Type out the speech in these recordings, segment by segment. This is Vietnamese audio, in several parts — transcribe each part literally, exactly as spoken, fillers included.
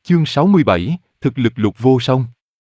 Chương sáu mươi bảy, thực lực Lục Vô Song.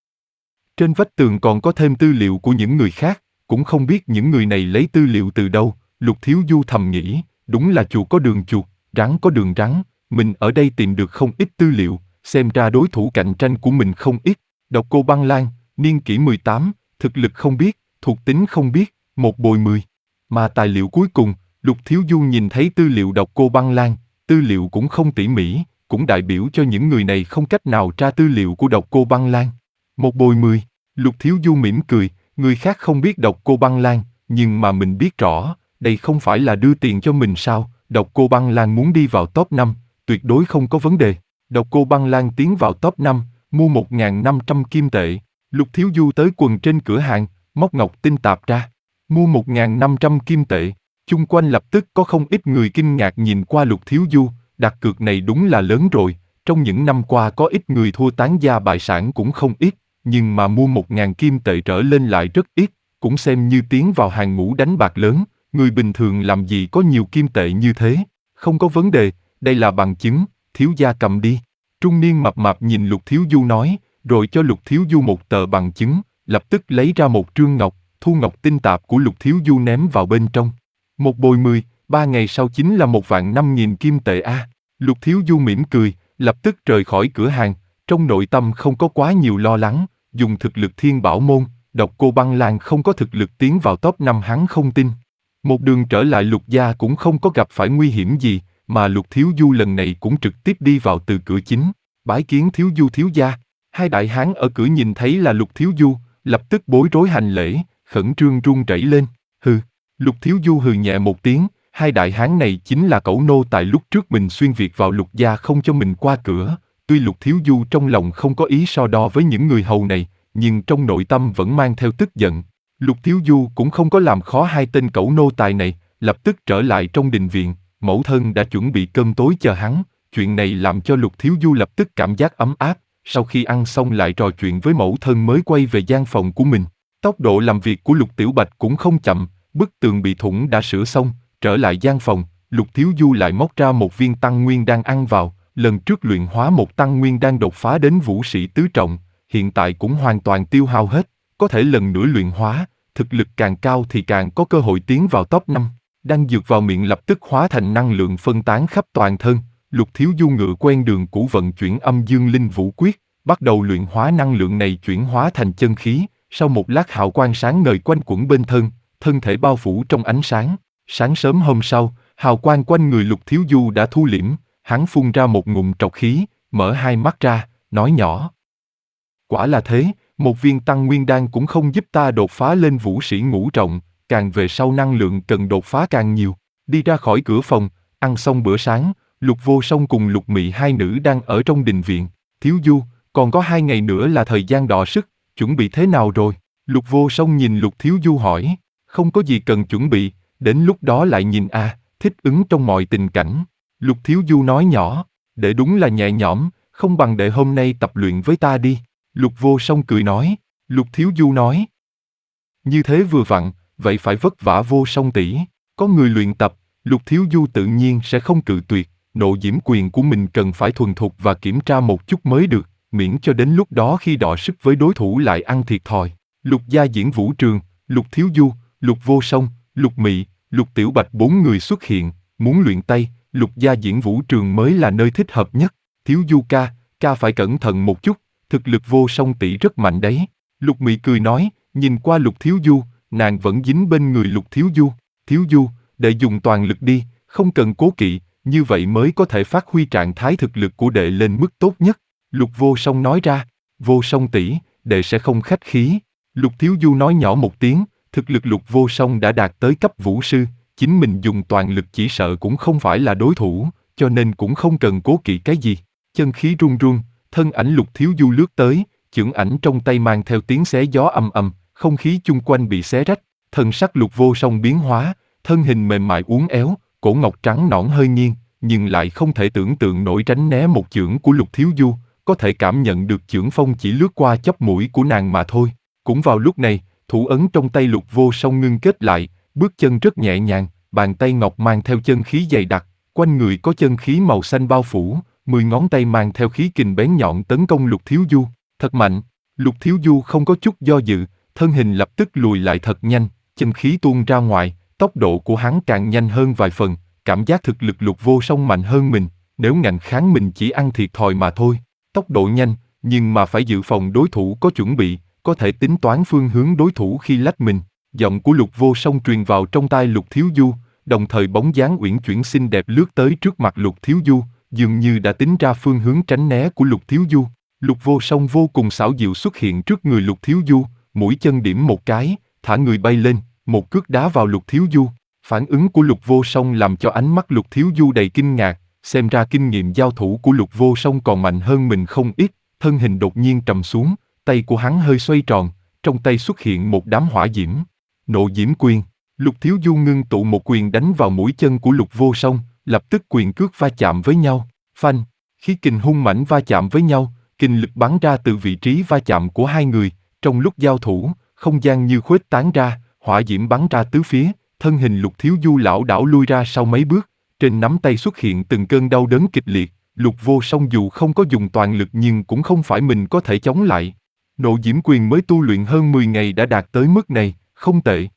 Trên vách tường còn có thêm tư liệu của những người khác, cũng không biết những người này lấy tư liệu từ đâu. Lục Thiếu Du thầm nghĩ, đúng là chuột có đường chuột, rắn có đường rắn, mình ở đây tìm được không ít tư liệu, xem ra đối thủ cạnh tranh của mình không ít. Độc Cô Băng Lan, niên kỷ mười tám, thực lực không biết, thuộc tính không biết, một bồi mười. Mà tài liệu cuối cùng, Lục Thiếu Du nhìn thấy tư liệu Độc Cô Băng Lan, tư liệu cũng không tỉ mỉ, cũng đại biểu cho những người này không cách nào tra tư liệu của Độc Cô Băng Lan. Một bồi mười, Lục Thiếu Du mỉm cười, người khác không biết Độc Cô Băng Lan, nhưng mà mình biết rõ, đây không phải là đưa tiền cho mình sao? Độc Cô Băng Lan muốn đi vào top năm, tuyệt đối không có vấn đề. Độc Cô Băng Lan tiến vào top năm, mua một nghìn năm trăm kim tệ. Lục Thiếu Du tới quần trên cửa hàng, móc ngọc tinh tạp ra, mua một nghìn năm trăm kim tệ. Chung quanh lập tức có không ít người kinh ngạc nhìn qua Lục Thiếu Du, đặt cược này đúng là lớn rồi. Trong những năm qua có ít người thua tán gia bại sản cũng không ít, nhưng mà mua một ngàn kim tệ trở lên lại rất ít, cũng xem như tiến vào hàng ngũ đánh bạc lớn. Người bình thường làm gì có nhiều kim tệ như thế? Không có vấn đề, đây là bằng chứng, thiếu gia cầm đi. Trung niên mập mạp nhìn Lục Thiếu Du nói, rồi cho Lục Thiếu Du một tờ bằng chứng, lập tức lấy ra một trương ngọc, thu ngọc tinh tạp của Lục Thiếu Du ném vào bên trong. Một bồi mười, ba ngày sau chính là một vạn năm nghìn kim tệ a. À. Lục Thiếu Du mỉm cười, lập tức rời khỏi cửa hàng, trong nội tâm không có quá nhiều lo lắng, dùng thực lực Thiên Bảo Môn, Độc Cô Băng Lan không có thực lực tiến vào top năm hắn không tin. Một đường trở lại Lục gia cũng không có gặp phải nguy hiểm gì, mà Lục Thiếu Du lần này cũng trực tiếp đi vào từ cửa chính, bái kiến Thiếu Du thiếu gia. Hai đại hán ở cửa nhìn thấy là Lục Thiếu Du, lập tức bối rối hành lễ, khẩn trương run rẩy lên. Hừ, Lục Thiếu Du hừ nhẹ một tiếng, hai đại hán này chính là cẩu nô tài lúc trước mình xuyên việt vào Lục gia không cho mình qua cửa. Tuy Lục Thiếu Du trong lòng không có ý so đo với những người hầu này, nhưng trong nội tâm vẫn mang theo tức giận. Lục Thiếu Du cũng không có làm khó hai tên cẩu nô tài này, lập tức trở lại trong đình viện, mẫu thân đã chuẩn bị cơm tối chờ hắn. Chuyện này làm cho Lục Thiếu Du lập tức cảm giác ấm áp, sau khi ăn xong lại trò chuyện với mẫu thân mới quay về gian phòng của mình. Tốc độ làm việc của Lục Tiểu Bạch cũng không chậm, bức tường bị thủng đã sửa xong, trở lại gian phòng, Lục Thiếu Du lại móc ra một viên tăng nguyên đan ăn vào, lần trước luyện hóa một tăng nguyên đan đột phá đến vũ sĩ tứ trọng, hiện tại cũng hoàn toàn tiêu hao hết, có thể lần nữa luyện hóa, thực lực càng cao thì càng có cơ hội tiến vào top năm. Đan dược vào miệng lập tức hóa thành năng lượng phân tán khắp toàn thân, Lục Thiếu Du ngựa quen đường cũ vận chuyển âm dương linh vũ quyết, bắt đầu luyện hóa năng lượng này chuyển hóa thành chân khí, sau một lát hào quang sáng ngời quanh quẩn bên thân, thân thể bao phủ trong ánh sáng. Sáng sớm hôm sau, hào quang quanh người Lục Thiếu Du đã thu liễm, hắn phun ra một ngụm trọc khí, mở hai mắt ra, nói nhỏ. Quả là thế, một viên tăng nguyên đan cũng không giúp ta đột phá lên vũ sĩ ngũ trọng, càng về sau năng lượng cần đột phá càng nhiều. Đi ra khỏi cửa phòng, ăn xong bữa sáng, Lục Vô Song cùng Lục Mị hai nữ đang ở trong đình viện. Thiếu Du, còn có hai ngày nữa là thời gian đọ sức, chuẩn bị thế nào rồi? Lục Vô Song nhìn Lục Thiếu Du hỏi, không có gì cần chuẩn bị, đến lúc đó lại nhìn a, à, thích ứng trong mọi tình cảnh. Lục Thiếu Du nói nhỏ, để đúng là nhẹ nhõm, không bằng để hôm nay tập luyện với ta đi. Lục Vô Song cười nói, Lục Thiếu Du nói, như thế vừa vặn, vậy phải vất vả Vô Song tỷ, có người luyện tập, Lục Thiếu Du tự nhiên sẽ không cự tuyệt, nộ diễm quyền của mình cần phải thuần thục và kiểm tra một chút mới được, miễn cho đến lúc đó khi đọ sức với đối thủ lại ăn thiệt thòi. Lục gia diễn vũ trường, Lục Thiếu Du, Lục Vô Song, Lục Mị, Lục Tiểu Bạch bốn người xuất hiện, muốn luyện tay, Lục gia diễn vũ trường mới là nơi thích hợp nhất. Thiếu Du ca, ca phải cẩn thận một chút, thực lực Vô Song tỷ rất mạnh đấy. Lục Mị cười nói, nhìn qua Lục Thiếu Du, nàng vẫn dính bên người Lục Thiếu Du. Thiếu Du, đệ dùng toàn lực đi, không cần cố kỵ, như vậy mới có thể phát huy trạng thái thực lực của đệ lên mức tốt nhất. Lục Vô Song nói ra, Vô Song tỷ, đệ sẽ không khách khí. Lục Thiếu Du nói nhỏ một tiếng, thực lực Lục Vô Song đã đạt tới cấp vũ sư, chính mình dùng toàn lực chỉ sợ cũng không phải là đối thủ, cho nên cũng không cần cố kỵ cái gì. Chân khí run run, thân ảnh Lục Thiếu Du lướt tới, chưởng ảnh trong tay mang theo tiếng xé gió ầm ầm, không khí chung quanh bị xé rách, thân sắc Lục Vô Song biến hóa, thân hình mềm mại uốn éo, cổ ngọc trắng nõn hơi nghiêng, nhưng lại không thể tưởng tượng nổi tránh né một chưởng của Lục Thiếu Du, có thể cảm nhận được chưởng phong chỉ lướt qua chóp mũi của nàng mà thôi. Cũng vào lúc này, thủ ấn trong tay Lục Vô Song ngưng kết lại, bước chân rất nhẹ nhàng, bàn tay ngọc mang theo chân khí dày đặc, quanh người có chân khí màu xanh bao phủ, mười ngón tay mang theo khí kình bén nhọn tấn công Lục Thiếu Du, thật mạnh. Lục Thiếu Du không có chút do dự, thân hình lập tức lùi lại thật nhanh, chân khí tuôn ra ngoài, tốc độ của hắn càng nhanh hơn vài phần, cảm giác thực lực Lục Vô Song mạnh hơn mình, nếu ngạnh kháng mình chỉ ăn thiệt thòi mà thôi. Tốc độ nhanh, nhưng mà phải dự phòng đối thủ có chuẩn bị, có thể tính toán phương hướng đối thủ khi lách mình. Giọng của Lục Vô Song truyền vào trong tai Lục Thiếu Du, đồng thời bóng dáng uyển chuyển xinh đẹp lướt tới trước mặt Lục Thiếu Du, dường như đã tính ra phương hướng tránh né của Lục Thiếu Du. Lục Vô Song vô cùng xảo diệu xuất hiện trước người Lục Thiếu Du, mũi chân điểm một cái, thả người bay lên, một cước đá vào Lục Thiếu Du. Phản ứng của Lục Vô Song làm cho ánh mắt Lục Thiếu Du đầy kinh ngạc, xem ra kinh nghiệm giao thủ của Lục Vô Song còn mạnh hơn mình không ít, thân hình đột nhiên trầm xuống, tay của hắn hơi xoay tròn, trong tay xuất hiện một đám hỏa diễm. Nộ Diễm Quyền. Lục Thiếu Du ngưng tụ một quyền đánh vào mũi chân của Lục Vô Song, lập tức quyền cước va chạm với nhau, phanh, khí kình hung mãnh va chạm với nhau, kình lực bắn ra từ vị trí va chạm của hai người, trong lúc giao thủ, không gian như khuếch tán ra, hỏa diễm bắn ra tứ phía, thân hình Lục Thiếu Du lảo đảo lui ra sau mấy bước, trên nắm tay xuất hiện từng cơn đau đớn kịch liệt, Lục Vô Song dù không có dùng toàn lực nhưng cũng không phải mình có thể chống lại. Nộ Diễm Quyền mới tu luyện hơn mười ngày đã đạt tới mức này, không tệ.